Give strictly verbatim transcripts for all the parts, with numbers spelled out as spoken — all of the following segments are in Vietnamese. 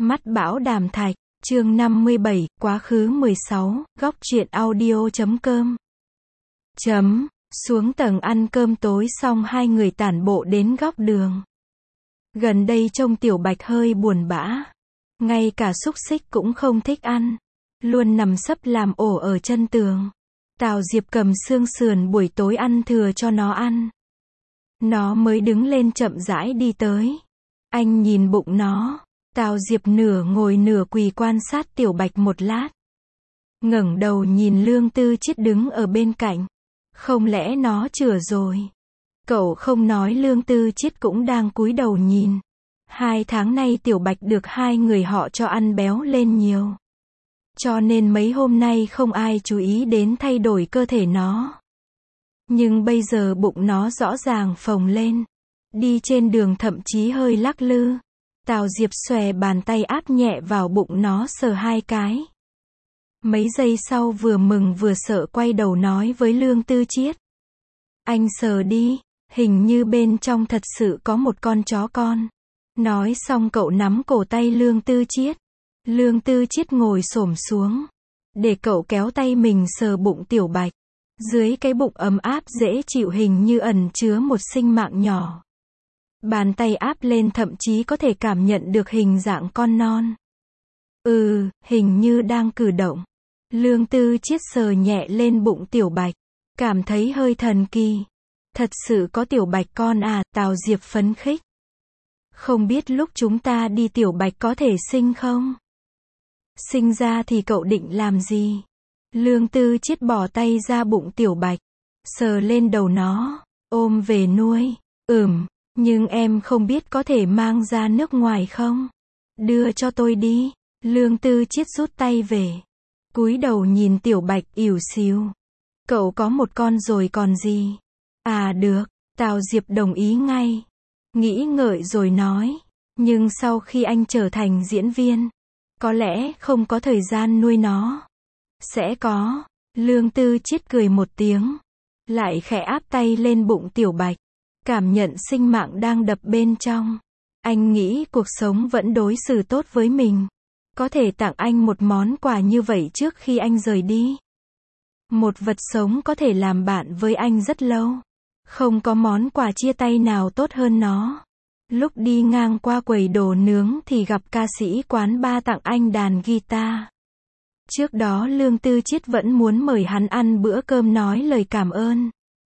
Mắt bão đàm thạch, chương năm mươi bảy, quá khứ mười sáu, góc truyện audio chấm com. Chấm, xuống tầng ăn cơm tối xong hai người tản bộ đến góc đường. Gần đây trông Tiểu Bạch hơi buồn bã. Ngay cả xúc xích cũng không thích ăn. Luôn nằm sấp làm ổ ở chân tường. Tào Diệp cầm xương sườn buổi tối ăn thừa cho nó ăn. Nó mới đứng lên chậm rãi đi tới. Anh nhìn bụng nó. Tào Diệp nửa ngồi nửa quỳ quan sát Tiểu Bạch một lát. Ngẩng đầu nhìn Lương Tư Chiết đứng ở bên cạnh. Không lẽ nó chửa rồi? Cậu không nói Lương Tư Chiết cũng đang cúi đầu nhìn. Hai tháng nay Tiểu Bạch được hai người họ cho ăn béo lên nhiều. Cho nên mấy hôm nay không ai chú ý đến thay đổi cơ thể nó. Nhưng bây giờ bụng nó rõ ràng phồng lên. Đi trên đường thậm chí hơi lắc lư. Tào Diệp xòe bàn tay áp nhẹ vào bụng nó sờ hai cái. Mấy giây sau vừa mừng vừa sợ quay đầu nói với Lương Tư Chiết. Anh sờ đi, hình như bên trong thật sự có một con chó con. Nói xong cậu nắm cổ tay Lương Tư Chiết. Lương Tư Chiết ngồi xổm xuống. Để cậu kéo tay mình sờ bụng Tiểu Bạch. Dưới cái bụng ấm áp dễ chịu hình như ẩn chứa một sinh mạng nhỏ. Bàn tay áp lên thậm chí có thể cảm nhận được hình dạng con non. Ừ, hình như đang cử động. Lương Tư Chiết sờ nhẹ lên bụng Tiểu Bạch. Cảm thấy hơi thần kỳ. Thật sự có Tiểu Bạch con à, Tào Diệp phấn khích. Không biết lúc chúng ta đi Tiểu Bạch có thể sinh không? Sinh ra thì cậu định làm gì? Lương Tư Chiết bỏ tay ra bụng Tiểu Bạch. Sờ lên đầu nó. Ôm về nuôi. Ừm. Nhưng em không biết có thể mang ra nước ngoài không? Đưa cho tôi đi. Lương Tư Chiết rút tay về. Cúi đầu nhìn Tiểu Bạch ỉu xìu. Cậu có một con rồi còn gì? À được. Tào Diệp đồng ý ngay. Nghĩ ngợi rồi nói. Nhưng sau khi anh trở thành diễn viên, có lẽ không có thời gian nuôi nó. Sẽ có. Lương Tư Chiết cười một tiếng. Lại khẽ áp tay lên bụng Tiểu Bạch. Cảm nhận sinh mạng đang đập bên trong. Anh nghĩ cuộc sống vẫn đối xử tốt với mình. Có thể tặng anh một món quà như vậy trước khi anh rời đi. Một vật sống có thể làm bạn với anh rất lâu. Không có món quà chia tay nào tốt hơn nó. Lúc đi ngang qua quầy đồ nướng thì gặp ca sĩ quán bar tặng anh đàn guitar. Trước đó Lương Tư Chiết vẫn muốn mời hắn ăn bữa cơm nói lời cảm ơn.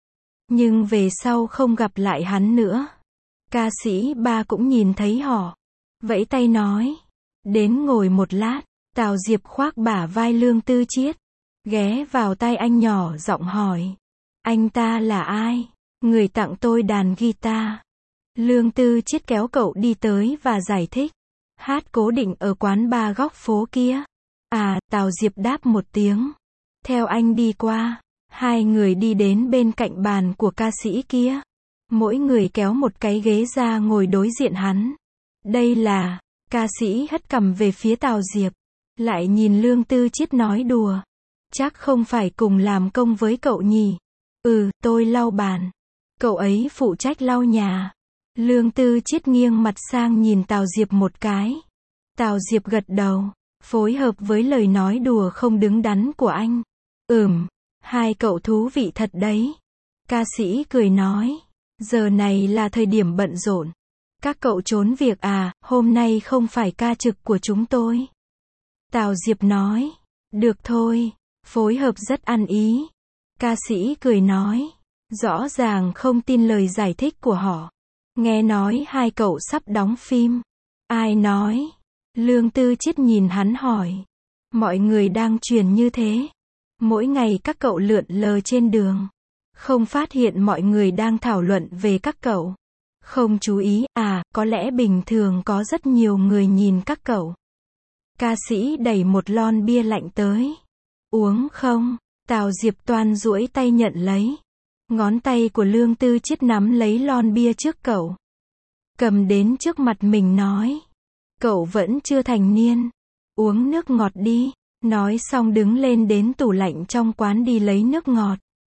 Nhưng về sau không gặp lại hắn nữa. Ca sĩ ba cũng nhìn thấy họ. Vẫy tay nói. Đến ngồi một lát. Tào Diệp khoác bả vai Lương Tư Chiết. Ghé vào tai anh nhỏ giọng hỏi. Anh ta là ai? Người tặng tôi đàn guitar. Lương Tư Chiết kéo cậu đi tới và giải thích. Hát cố định ở quán bar góc phố kia. À, Tào Diệp đáp một tiếng. Theo anh đi qua. Hai người đi đến bên cạnh bàn của ca sĩ kia. Mỗi người kéo một cái ghế ra ngồi đối diện hắn. Đây là, ca sĩ hất cằm về phía Tào Diệp. Lại nhìn Lương Tư Chiết nói đùa. Chắc không phải cùng làm công với cậu nhỉ? Ừ, tôi lau bàn. Cậu ấy phụ trách lau nhà. Lương Tư Chiết nghiêng mặt sang nhìn Tào Diệp một cái. Tào Diệp gật đầu, phối hợp với lời nói đùa không đứng đắn của anh. Ừm. Hai cậu thú vị thật đấy. Ca sĩ cười nói. Giờ này là thời điểm bận rộn. Các cậu trốn việc à, hôm nay không phải ca trực của chúng tôi. Tào Diệp nói. Được thôi. Phối hợp rất ăn ý. Ca sĩ cười nói. Rõ ràng không tin lời giải thích của họ. Nghe nói hai cậu sắp đóng phim. Ai nói? Lương Tư Chiết nhìn hắn hỏi. Mọi người đang truyền như thế. Mỗi ngày các cậu lượn lờ trên đường. Không phát hiện mọi người đang thảo luận về các cậu. Không chú ý, à, có lẽ bình thường có rất nhiều người nhìn các cậu. Ca sĩ đẩy một lon bia lạnh tới. Uống không? Tào Diệp toan duỗi tay nhận lấy. Ngón tay của Lương Tư Chiết nắm lấy lon bia trước cậu. Cầm đến trước mặt mình nói. Cậu vẫn chưa thành niên. Uống nước ngọt đi. Nói xong đứng lên đến tủ lạnh trong quán đi lấy nước ngọt.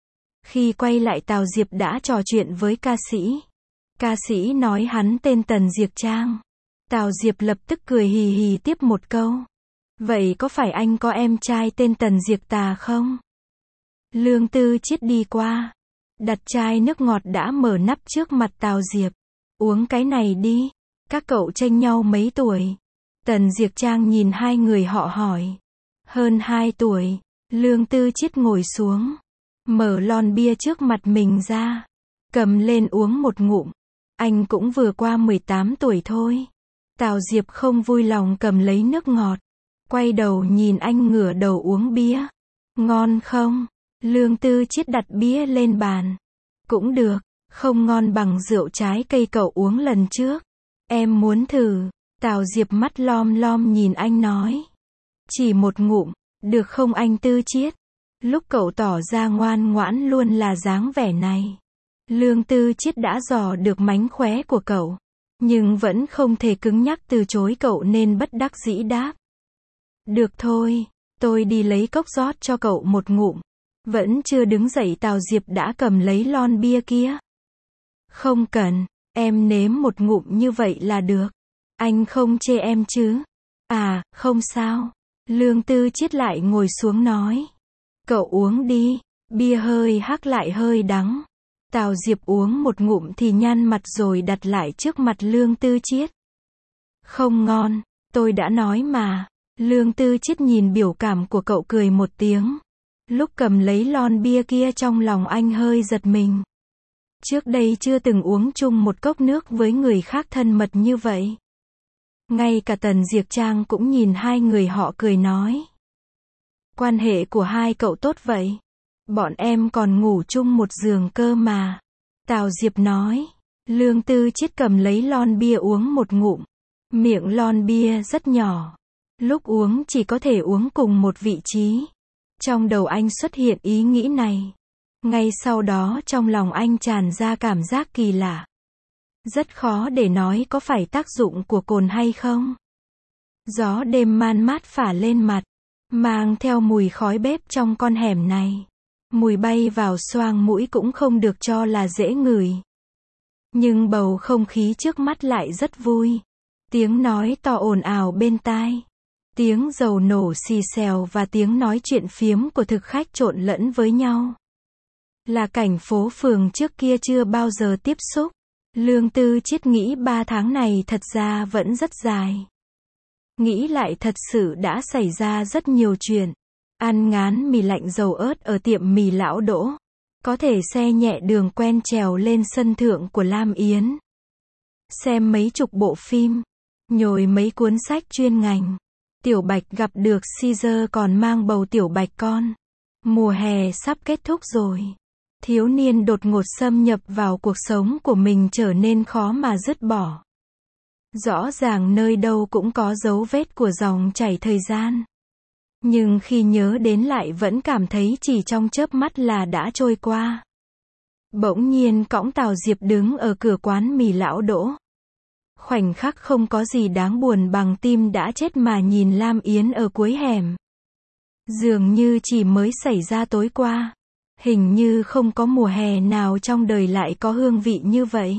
Khi quay lại Tào Diệp đã trò chuyện với ca sĩ. Ca sĩ nói hắn tên Tần Diệc Trang. Tào Diệp lập tức cười hì hì tiếp một câu. Vậy có phải anh có em trai tên Tần Diệp Tà không? Lương Tư Chiết đi qua, đặt chai nước ngọt đã mở nắp trước mặt Tào Diệp. Uống cái này đi. Các cậu chênh nhau mấy tuổi? Tần Diệp Trang nhìn hai người họ hỏi. Hơn hai tuổi. Lương Tư Chiết ngồi xuống, mở lon bia trước mặt mình ra, cầm lên uống một ngụm. Anh cũng vừa qua mười tám tuổi thôi. Tào Diệp không vui lòng cầm lấy nước ngọt, quay đầu nhìn anh ngửa đầu uống bia. Ngon không? Lương Tư Chiết đặt bia lên bàn. Cũng được, không ngon bằng rượu trái cây cậu uống lần trước. Em muốn thử. Tào Diệp mắt lom lom nhìn anh nói. Chỉ một ngụm, được không anh Tư Chiết? Lúc cậu tỏ ra ngoan ngoãn luôn là dáng vẻ này. Lương Tư Chiết đã dò được mánh khóe của cậu, nhưng vẫn không thể cứng nhắc từ chối cậu nên bất đắc dĩ đáp. Được thôi, tôi đi lấy cốc rót cho cậu một ngụm. Vẫn chưa đứng dậy Tào Diệp đã cầm lấy lon bia kia. Không cần, em nếm một ngụm như vậy là được. Anh không chê em chứ? À, không sao. Lương Tư Chiết lại ngồi xuống nói. Cậu uống đi, bia hơi hắc lại hơi đắng. Tào Diệp uống một ngụm thì nhăn mặt rồi đặt lại trước mặt Lương Tư Chiết. Không ngon, tôi đã nói mà. Lương Tư Chiết nhìn biểu cảm của cậu cười một tiếng. Lúc cầm lấy lon bia kia trong lòng anh hơi giật mình. Trước đây chưa từng uống chung một cốc nước với người khác thân mật như vậy. Ngay cả Tần Diệp Trang cũng nhìn hai người họ cười nói. Quan hệ của hai cậu tốt vậy. Bọn em còn ngủ chung một giường cơ mà. Tào Diệp nói. Lương Tư Chiết cầm lấy lon bia uống một ngụm. Miệng lon bia rất nhỏ. Lúc uống chỉ có thể uống cùng một vị trí. Trong đầu anh xuất hiện ý nghĩ này. Ngay sau đó trong lòng anh tràn ra cảm giác kỳ lạ. Rất khó để nói có phải tác dụng của cồn hay không. Gió đêm man mát phả lên mặt, mang theo mùi khói bếp trong con hẻm này. Mùi bay vào xoang mũi cũng không được cho là dễ ngửi. Nhưng bầu không khí trước mắt lại rất vui. Tiếng nói to ồn ào bên tai. Tiếng dầu nổ xì xèo và tiếng nói chuyện phiếm của thực khách trộn lẫn với nhau. Là cảnh phố phường trước kia chưa bao giờ tiếp xúc. Lương Tư Chiết nghĩ ba tháng này thật ra vẫn rất dài. Nghĩ lại thật sự đã xảy ra rất nhiều chuyện. Ăn ngán mì lạnh dầu ớt ở tiệm mì Lão Đỗ. Có thể xe nhẹ đường quen trèo lên sân thượng của Lam Yến. Xem mấy chục bộ phim. Nhồi mấy cuốn sách chuyên ngành. Tiểu Bạch gặp được Caesar còn mang bầu Tiểu Bạch con. Mùa hè sắp kết thúc rồi. Thiếu niên đột ngột xâm nhập vào cuộc sống của mình trở nên khó mà dứt bỏ. Rõ ràng nơi đâu cũng có dấu vết của dòng chảy thời gian. Nhưng khi nhớ đến lại vẫn cảm thấy chỉ trong chớp mắt là đã trôi qua. Bỗng nhiên cõng Tào Diệp đứng ở cửa quán mì Lão Đỗ. Khoảnh khắc không có gì đáng buồn bằng tim đã chết mà nhìn Lam Yến ở cuối hẻm. Dường như chỉ mới xảy ra tối qua. Hình như không có mùa hè nào trong đời lại có hương vị như vậy.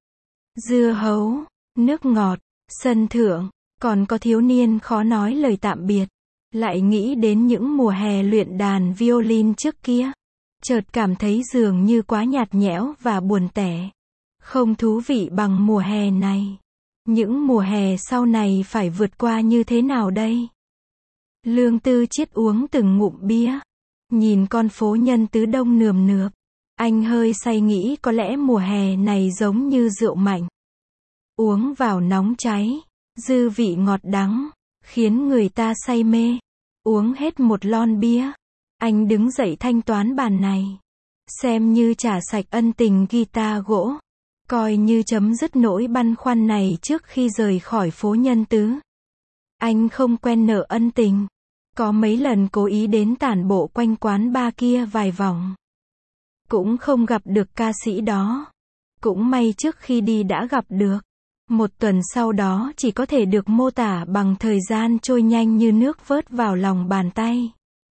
Dưa hấu, nước ngọt, sân thượng, còn có thiếu niên khó nói lời tạm biệt. Lại nghĩ đến những mùa hè luyện đàn violin trước kia. Chợt cảm thấy dường như quá nhạt nhẽo và buồn tẻ. Không thú vị bằng mùa hè này. Những mùa hè sau này phải vượt qua như thế nào đây? Lương Tư Chiết uống từng ngụm bia. Nhìn con phố nhân tứ đông nườm nượp. Anh hơi say nghĩ có lẽ mùa hè này giống như rượu mạnh. Uống vào nóng cháy. Dư vị ngọt đắng. Khiến người ta say mê. Uống hết một lon bia. Anh đứng dậy thanh toán bàn này. Xem như trả sạch ân tình guitar gỗ. Coi như chấm dứt nỗi băn khoăn này trước khi rời khỏi phố nhân tứ. Anh không quen nợ ân tình. Có mấy lần cố ý đến tản bộ quanh quán bar kia vài vòng. Cũng không gặp được ca sĩ đó. Cũng may trước khi đi đã gặp được. Một tuần sau đó chỉ có thể được mô tả bằng thời gian trôi nhanh như nước vớt vào lòng bàn tay.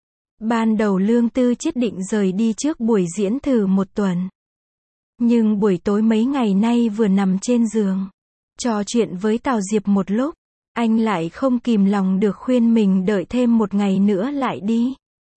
Ban đầu Lương Tư Chiết định rời đi trước buổi diễn thử một tuần. Nhưng buổi tối mấy ngày nay vừa nằm trên giường. Trò chuyện với Tào Diệp một lúc, anh lại không kìm lòng được khuyên mình đợi thêm một ngày nữa lại đi.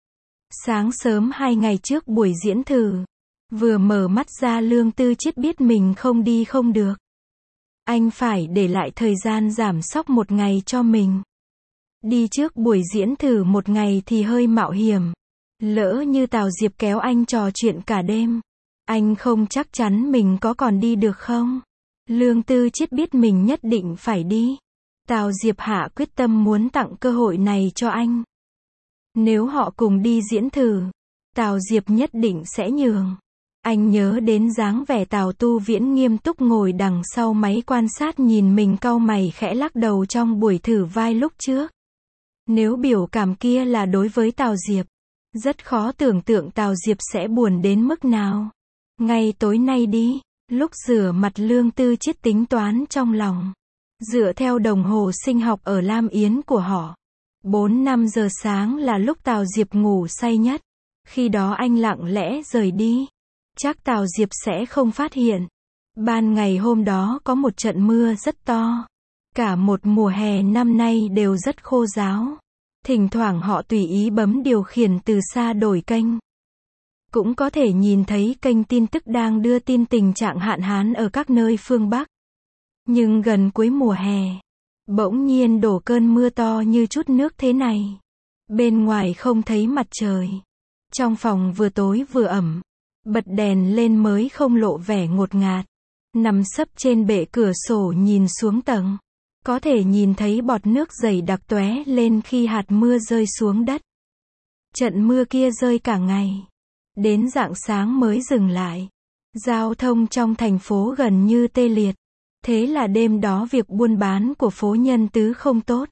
Sáng sớm hai ngày trước buổi diễn thử, vừa mở mắt ra Lương Tư Chiết biết mình không đi không được. Anh phải để lại thời gian giảm sóc một ngày cho mình. Đi trước buổi diễn thử một ngày thì hơi mạo hiểm. Lỡ như Tào Diệp kéo anh trò chuyện cả đêm, anh không chắc chắn mình có còn đi được không. Lương Tư Chiết biết mình nhất định phải đi. Tào Diệp hạ quyết tâm muốn tặng cơ hội này cho anh. Nếu họ cùng đi diễn thử, Tào Diệp nhất định sẽ nhường. Anh nhớ đến dáng vẻ Tào Tu Viễn nghiêm túc ngồi đằng sau máy quan sát nhìn mình cau mày khẽ lắc đầu trong buổi thử vai lúc trước. Nếu biểu cảm kia là đối với Tào Diệp, rất khó tưởng tượng Tào Diệp sẽ buồn đến mức nào. Ngay tối nay đi, lúc rửa mặt Lương Tư Chiết tính toán trong lòng. Dựa theo đồng hồ sinh học ở Lam Yến của họ, bốn năm giờ sáng là lúc Tào Diệp ngủ say nhất. Khi đó anh lặng lẽ rời đi. Chắc Tào Diệp sẽ không phát hiện. Ban ngày hôm đó có một trận mưa rất to. Cả một mùa hè năm nay đều rất khô ráo. Thỉnh thoảng họ tùy ý bấm điều khiển từ xa đổi kênh. Cũng có thể nhìn thấy kênh tin tức đang đưa tin tình trạng hạn hán ở các nơi phương Bắc. Nhưng gần cuối mùa hè, bỗng nhiên đổ cơn mưa to như chút nước thế này. Bên ngoài không thấy mặt trời. Trong phòng vừa tối vừa ẩm. Bật đèn lên mới không lộ vẻ ngột ngạt. Nằm sấp trên bệ cửa sổ nhìn xuống tầng. Có thể nhìn thấy bọt nước dày đặc tóe lên khi hạt mưa rơi xuống đất. Trận mưa kia rơi cả ngày. Đến rạng sáng mới dừng lại. Giao thông trong thành phố gần như tê liệt. Thế là đêm đó việc buôn bán của phố Nhân Tứ không tốt.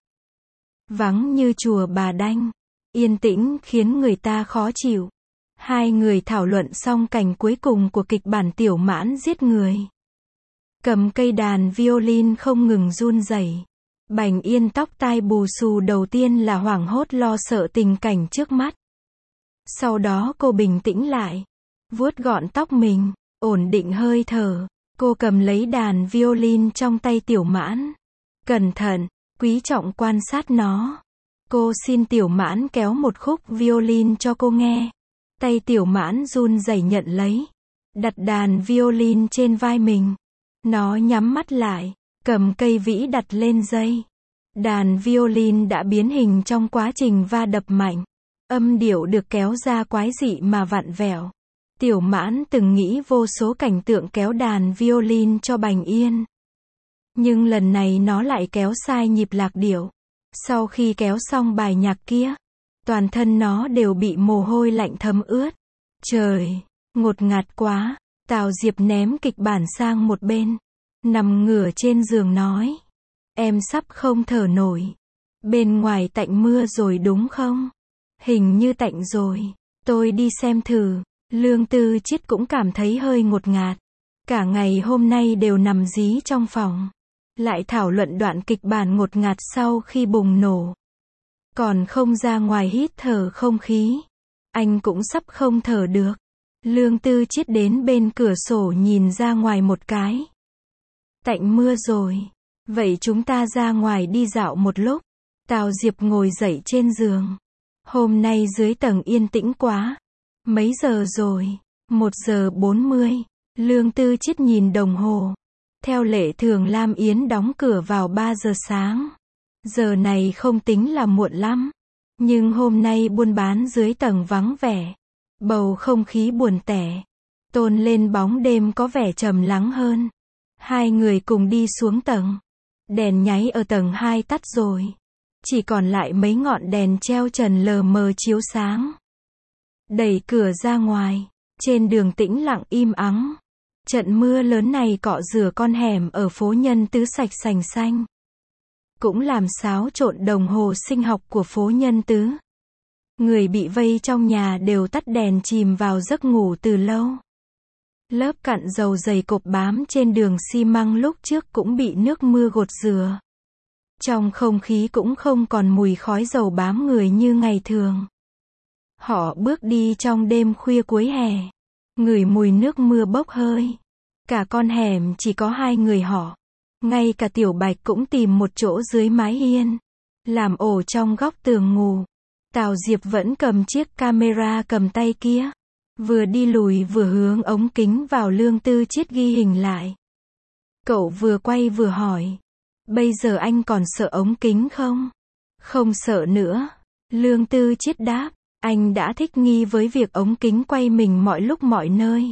Vắng như chùa Bà Đanh. Yên tĩnh khiến người ta khó chịu. Hai người thảo luận xong cảnh cuối cùng của kịch bản Tiểu Mãn giết người. Cầm cây đàn violin không ngừng run rẩy. Bành Yên tóc tai bù xù đầu tiên là hoảng hốt lo sợ tình cảnh trước mắt. Sau đó cô bình tĩnh lại. Vuốt gọn tóc mình, ổn định hơi thở. Cô cầm lấy đàn violin trong tay Tiểu Mãn. Cẩn thận, quý trọng quan sát nó. Cô xin Tiểu Mãn kéo một khúc violin cho cô nghe. Tay Tiểu Mãn run rẩy nhận lấy. Đặt đàn violin trên vai mình. Nó nhắm mắt lại, cầm cây vĩ đặt lên dây. Đàn violin đã biến hình trong quá trình va đập mạnh. Âm điệu được kéo ra quái dị mà vặn vẹo. Tiểu Mãn từng nghĩ vô số cảnh tượng kéo đàn violin cho Bành Yên. Nhưng lần này nó lại kéo sai nhịp lạc điệu. Sau khi kéo xong bài nhạc kia, toàn thân nó đều bị mồ hôi lạnh thấm ướt. Trời, ngột ngạt quá. Tào Diệp ném kịch bản sang một bên. Nằm ngửa trên giường nói. Em sắp không thở nổi. Bên ngoài tạnh mưa rồi đúng không? Hình như tạnh rồi. Tôi đi xem thử. Lương Tư Chiết cũng cảm thấy hơi ngột ngạt. Cả ngày hôm nay đều nằm dí trong phòng. Lại thảo luận đoạn kịch bản ngột ngạt sau khi bùng nổ. Còn không ra ngoài hít thở không khí. Anh cũng sắp không thở được. Lương Tư Chiết đến bên cửa sổ nhìn ra ngoài một cái. Tạnh mưa rồi. Vậy chúng ta ra ngoài đi dạo một lúc. Tào Diệp ngồi dậy trên giường. Hôm nay dưới tầng yên tĩnh quá. Mấy giờ rồi? Một giờ bốn mươi. Lương Tư Chiết nhìn đồng hồ. Theo lệ thường Lam Yến đóng cửa vào ba giờ sáng. Giờ này không tính là muộn lắm. Nhưng hôm nay buôn bán dưới tầng vắng vẻ. Bầu không khí buồn tẻ. Tôn lên bóng đêm có vẻ trầm lắng hơn. Hai người cùng đi xuống tầng. Đèn nháy ở tầng hai tắt rồi. Chỉ còn lại mấy ngọn đèn treo trần lờ mờ chiếu sáng. Đẩy cửa ra ngoài. Trên đường tĩnh lặng im ắng. Trận mưa lớn này cọ rửa con hẻm ở phố Nhân Tứ sạch sành xanh. Cũng làm xáo trộn đồng hồ sinh học của phố Nhân Tứ. Người bị vây trong nhà đều tắt đèn chìm vào giấc ngủ từ lâu. Lớp cặn dầu dày cộp bám trên đường xi măng lúc trước cũng bị nước mưa gột rửa. Trong không khí cũng không còn mùi khói dầu bám người như ngày thường. Họ bước đi trong đêm khuya cuối hè. Ngửi mùi nước mưa bốc hơi. Cả con hẻm chỉ có hai người họ. Ngay cả Tiểu Bạch cũng tìm một chỗ dưới mái hiên, làm ổ trong góc tường ngủ. Tào Diệp vẫn cầm chiếc camera cầm tay kia, vừa đi lùi vừa hướng ống kính vào Lương Tư Chiết ghi hình lại. Cậu vừa quay vừa hỏi, bây giờ anh còn sợ ống kính không? Không sợ nữa. Lương Tư Chiết đáp, anh đã thích nghi với việc ống kính quay mình mọi lúc mọi nơi.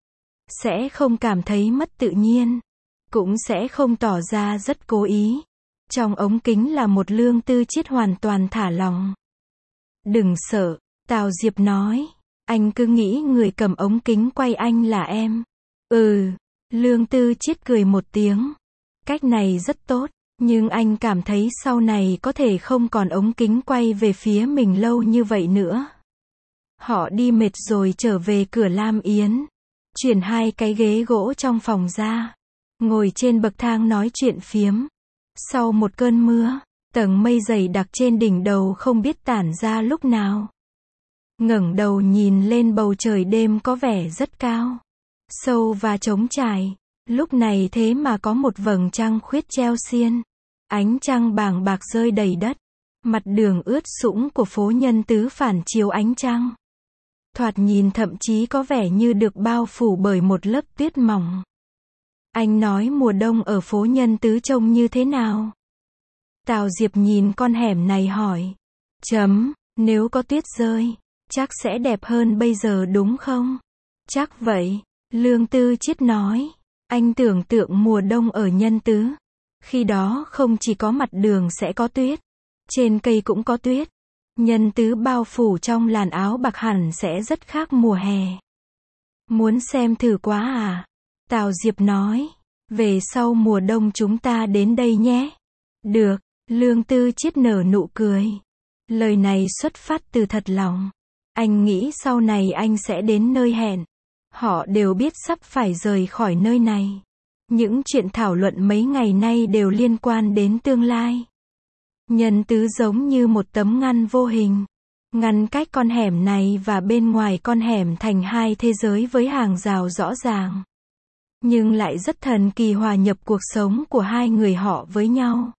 Sẽ không cảm thấy mất tự nhiên, cũng sẽ không tỏ ra rất cố ý. Trong ống kính là một Lương Tư Chiết hoàn toàn thả lỏng. Đừng sợ, Tào Diệp nói, anh cứ nghĩ người cầm ống kính quay anh là em. Ừ, Lương Tư Chiết cười một tiếng. Cách này rất tốt, nhưng anh cảm thấy sau này có thể không còn ống kính quay về phía mình lâu như vậy nữa. Họ đi mệt rồi trở về cửa Lam Yến, chuyển hai cái ghế gỗ trong phòng ra, ngồi trên bậc thang nói chuyện phiếm. Sau một cơn mưa, tầng mây dày đặc trên đỉnh đầu không biết tản ra lúc nào. Ngẩng đầu nhìn lên bầu trời đêm có vẻ rất cao, sâu và trống trải. Lúc này thế mà có một vầng trăng khuyết treo xiên. Ánh trăng bàng bạc rơi đầy đất. Mặt đường ướt sũng của phố Nhân Tứ phản chiếu ánh trăng. Thoạt nhìn thậm chí có vẻ như được bao phủ bởi một lớp tuyết mỏng. Anh nói mùa đông ở phố Nhân Tứ trông như thế nào? Tào Diệp nhìn con hẻm này hỏi. Chấm, nếu có tuyết rơi, chắc sẽ đẹp hơn bây giờ đúng không? Chắc vậy, Lương Tư Chiết nói. Anh tưởng tượng mùa đông ở Nhân Tứ. Khi đó không chỉ có mặt đường sẽ có tuyết, trên cây cũng có tuyết. Nhân Tứ bao phủ trong làn áo bạc hẳn sẽ rất khác mùa hè. Muốn xem thử quá à? Tào Diệp nói. Về sau mùa đông chúng ta đến đây nhé. Được, Lương Tư Chiết nở nụ cười. Lời này xuất phát từ thật lòng. Anh nghĩ sau này anh sẽ đến nơi hẹn. Họ đều biết sắp phải rời khỏi nơi này. Những chuyện thảo luận mấy ngày nay đều liên quan đến tương lai. Nhân Tứ giống như một tấm ngăn vô hình, ngăn cách con hẻm này và bên ngoài con hẻm thành hai thế giới với hàng rào rõ ràng. Nhưng lại rất thần kỳ hòa nhập cuộc sống của hai người họ với nhau.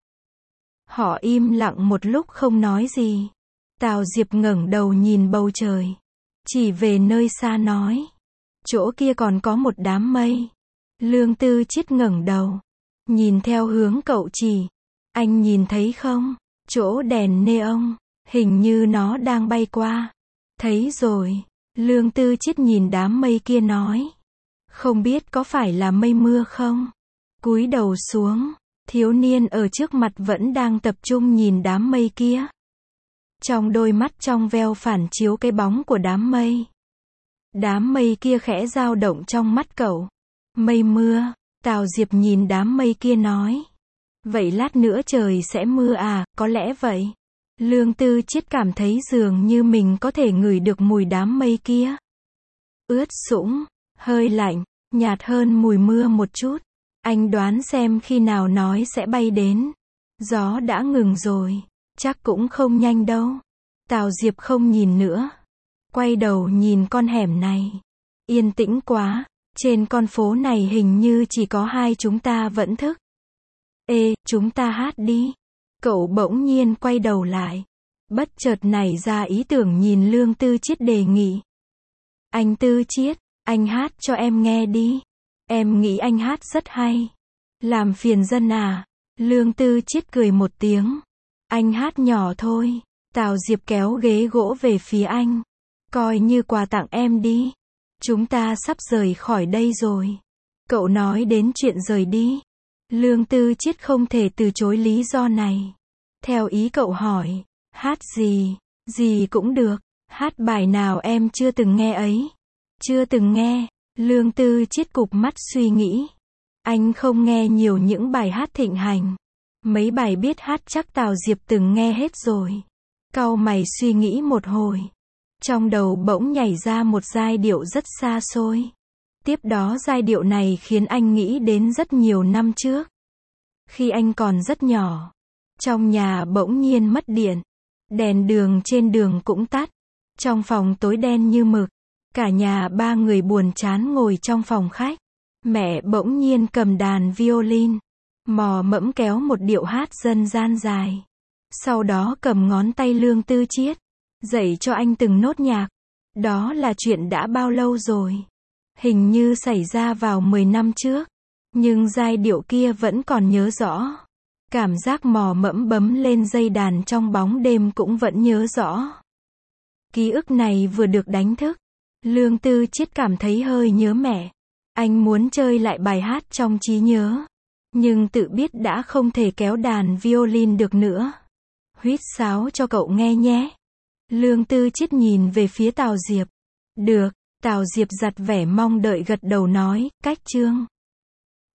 Họ im lặng một lúc không nói gì. Tào Diệp ngẩng đầu nhìn bầu trời, chỉ về nơi xa nói. Chỗ kia còn có một đám mây. Lương Tư Chiết ngẩng đầu, nhìn theo hướng cậu chỉ. Anh nhìn thấy không? Chỗ đèn neon, hình như nó đang bay qua. Thấy rồi. Lương Tư Chiết nhìn đám mây kia nói. Không biết có phải là mây mưa không? Cúi đầu xuống, thiếu niên ở trước mặt vẫn đang tập trung nhìn đám mây kia. Trong đôi mắt trong veo phản chiếu cái bóng của đám mây. Đám mây kia khẽ dao động trong mắt cậu. Mây mưa, Tào Diệp nhìn đám mây kia nói. Vậy lát nữa trời sẽ mưa à, có lẽ vậy. Lương Tư Chiết cảm thấy dường như mình có thể ngửi được mùi đám mây kia. Ướt sũng, hơi lạnh, nhạt hơn mùi mưa một chút. Anh đoán xem khi nào nói sẽ bay đến. Gió đã ngừng rồi, chắc cũng không nhanh đâu. Tào Diệp không nhìn nữa. Quay đầu nhìn con hẻm này. Yên tĩnh quá, trên con phố này hình như chỉ có hai chúng ta vẫn thức. Ê, chúng ta hát đi. Cậu bỗng nhiên quay đầu lại. Bất chợt nảy ra ý tưởng nhìn Lương Tư Chiết đề nghị. Anh Tư Chiết, anh hát cho em nghe đi. Em nghĩ anh hát rất hay. Làm phiền dân à? Lương Tư Chiết cười một tiếng. Anh hát nhỏ thôi. Tào Diệp kéo ghế gỗ về phía anh. Coi như quà tặng em đi. Chúng ta sắp rời khỏi đây rồi. Cậu nói đến chuyện rời đi. Lương Tư Chiết không thể từ chối lý do này. Theo ý cậu hỏi. Hát gì? Gì cũng được. Hát bài nào em chưa từng nghe ấy? Chưa từng nghe. Lương Tư Chiết cụp mắt suy nghĩ. Anh không nghe nhiều những bài hát thịnh hành. Mấy bài biết hát chắc Tào Diệp từng nghe hết rồi. Cau mày suy nghĩ một hồi. Trong đầu bỗng nhảy ra một giai điệu rất xa xôi. Tiếp đó giai điệu này khiến anh nghĩ đến rất nhiều năm trước. Khi anh còn rất nhỏ. Trong nhà bỗng nhiên mất điện. Đèn đường trên đường cũng tắt. Trong phòng tối đen như mực. Cả nhà ba người buồn chán ngồi trong phòng khách. Mẹ bỗng nhiên cầm đàn violin. Mò mẫm kéo một điệu hát dân gian dài. Sau đó cầm ngón tay Lương Tư Chiết, dạy cho anh từng nốt nhạc. Đó là chuyện đã bao lâu rồi? Hình như xảy ra vào mười năm trước. Nhưng giai điệu kia vẫn còn nhớ rõ. Cảm giác mò mẫm bấm lên dây đàn trong bóng đêm cũng vẫn nhớ rõ. Ký ức này vừa được đánh thức. Lương Tư Chiết cảm thấy hơi nhớ mẹ. Anh muốn chơi lại bài hát trong trí nhớ. Nhưng tự biết đã không thể kéo đàn violin được nữa. Huýt sáo cho cậu nghe nhé. Lương Tư Chiết nhìn về phía Tào Diệp. Được, Tào Diệp giặt vẻ mong đợi gật đầu nói, cách Trương.